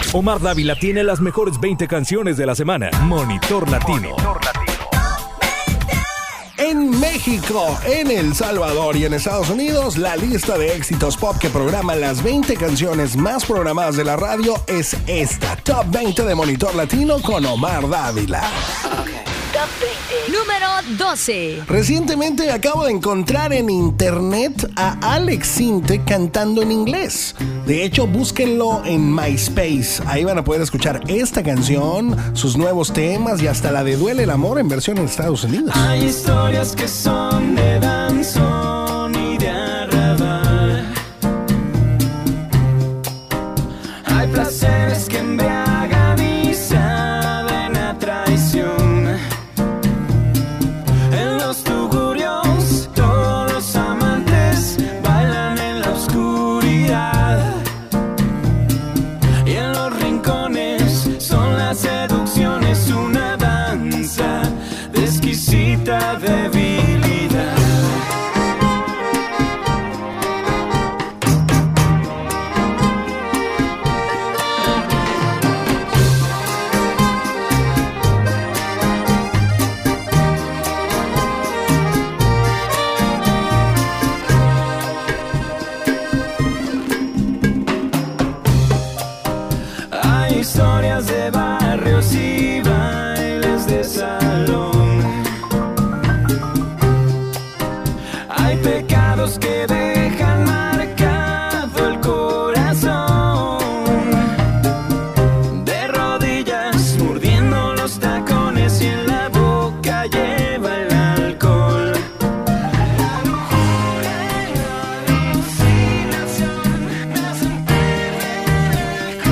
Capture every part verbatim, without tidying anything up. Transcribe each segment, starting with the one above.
Omar Dávila tiene las mejores veinte canciones de la semana. Monitor Latino. Monitor Latino. En México, en El Salvador y en Estados Unidos, la lista de éxitos pop que programa las veinte canciones más programadas de la radio es esta. Top veinte de Monitor Latino con Omar Dávila. Okay. Top veinte. Número doce. Recientemente acabo de encontrar en internet a Alex Sinte cantando en inglés. De hecho, búsquenlo en MySpace. Ahí van a poder escuchar esta canción, sus nuevos temas y hasta la de Duele el Amor en versión en Estados Unidos. Hay historias que son de danzón y de arrabal. Hay placeres que embriagan y saben a traición. En los tugurios todos los amantes bailan en la oscuridad. Y en los rincones son las seducciones una danza de exquisita debilidad. Hay historias de barrios y bailes de salón. Hay pecados que dejan marcado el corazón. De rodillas mordiendo los tacones y en la boca lleva el alcohol. La lujuria y la alucinación me hacen perder el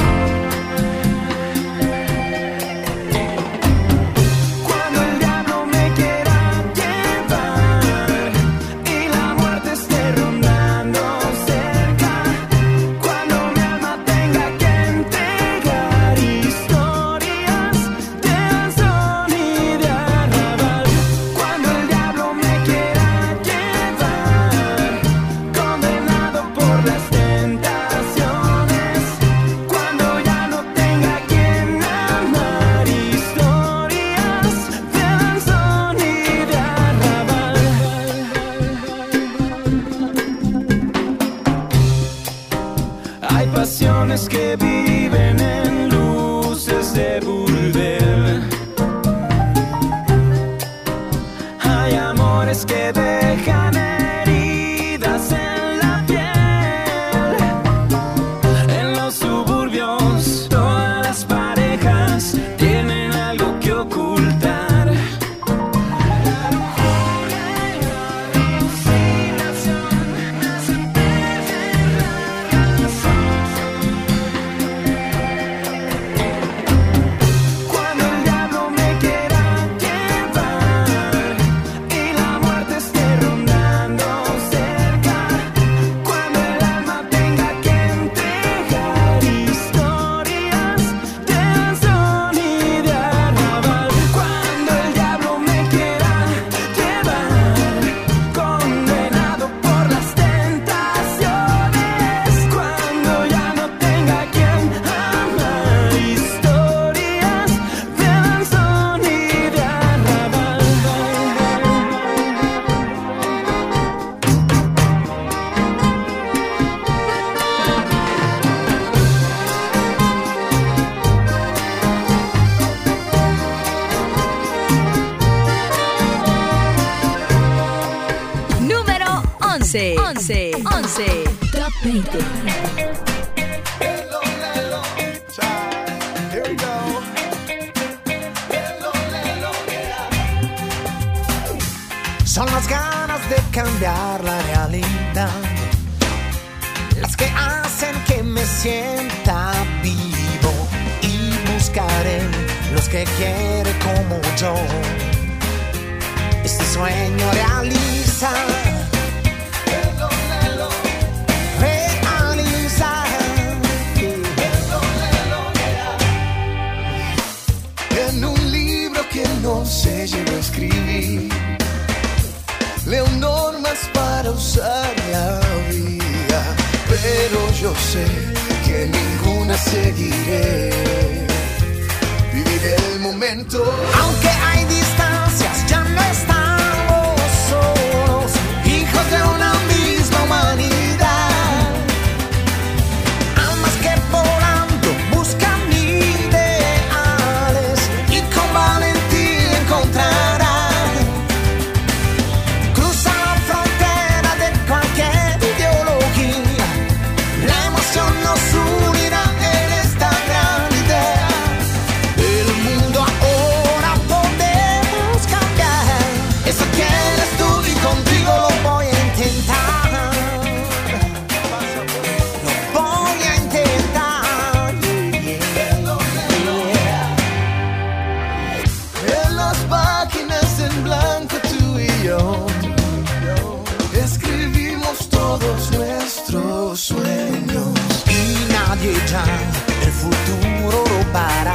Cuando el diablo me quiera llevar y la muerte esté rondando cerca, cuando mi alma tenga que entregar historias de danzón y de arrabal, cuando el diablo me quiera llevar, condenado por las tentaciones, cuando ya no tenga quien amar, historias de danzón y de arrabal. Hay pasiones que viven en luces de burdel. Hay amores que dejan heridas en la piel. En los suburbios todas las parejas tienen algo que ocultar. La lujuria y la alucinación me hacen perder la razón. Cuando el diablo me quiera llevar y la muerte esté rondando cerca, cuando el alma tenga que entregar historias de danzón y de arrabal, cuando el diablo me quiera llevar, condenado por las tentaciones, cuando ya no tenga quien amar, historias de danzón y de arrabal. Número once. once. once. Top veinte. Here we go. Son las ganas de cambiar la realidad las que hacen que me sienta vivo, y buscaré los que quieren como yo este sueño realiza. Realiza. En un libro que no se llegó a escribir, leo normas para usar la vida, pero yo sé que ninguna se seguiré. Viviré el momento. Aunque hay distancias, ya no estamos solos, hijos de una misma humanidad. Almas que volando buscan ideales y con valentía encontrarán. Cruza la frontera de cualquier ideología, la emoción nos unirá en esta gran idea. El mundo ahora podemos cambiar, eso quieres tú y contigo lo voy a intentar. Lo voy a intentar. En las páginas en blanco tú y yo escribimos todos nuestros sueños. Y nadie ya el futuro robará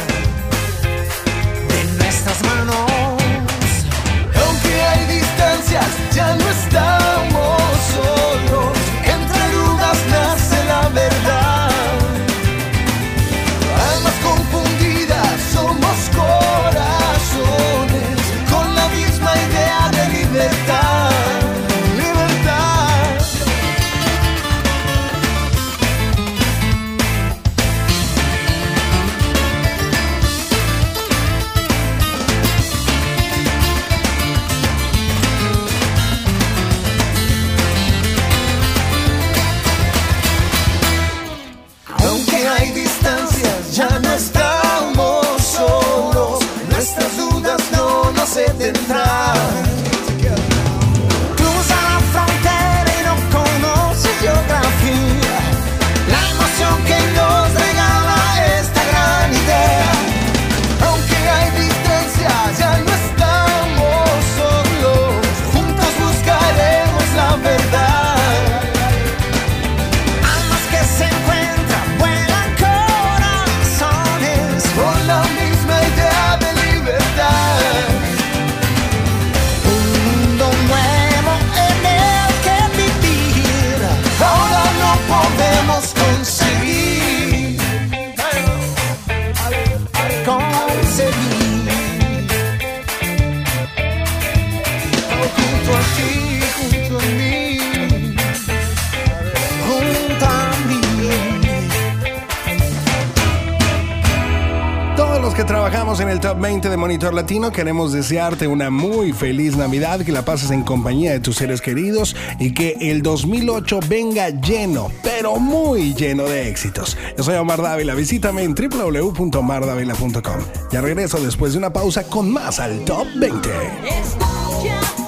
de nuestras manos. Aunque hay distancias, ya no estamos solos. Entre dudas nace la verdad. Almas confundidas, somos corazones con la misma idea de libertad. Libertad. Aunque hay distancias, ya no estamos solos. Nuestras dudas no nos detendrán. Cruza la frontera y no conoces geografía, la emoción que nos regala esta gran idea. Aunque hay distancias, ya no estamos solos. Juntos buscaremos la verdad. Almas que se encuentran, vuelan corazones. Con la misma idea de libertad. Un mundo nuevo en el que vivir. Ahora no podemos conseguir. Conseguir. Junto a ti, junto a mí. Junto a mí. Todos los que trabajamos en el Top veinte de Monitor Latino queremos desearte una muy feliz Navidad, que la pases en compañía de tus seres queridos y que el dos mil ocho venga lleno, pero muy lleno de éxitos. Yo soy Omar Dávila, visítame en doble u doble u doble u punto omar dávila punto com. Ya regreso después de una pausa con más al Top veinte. Escucha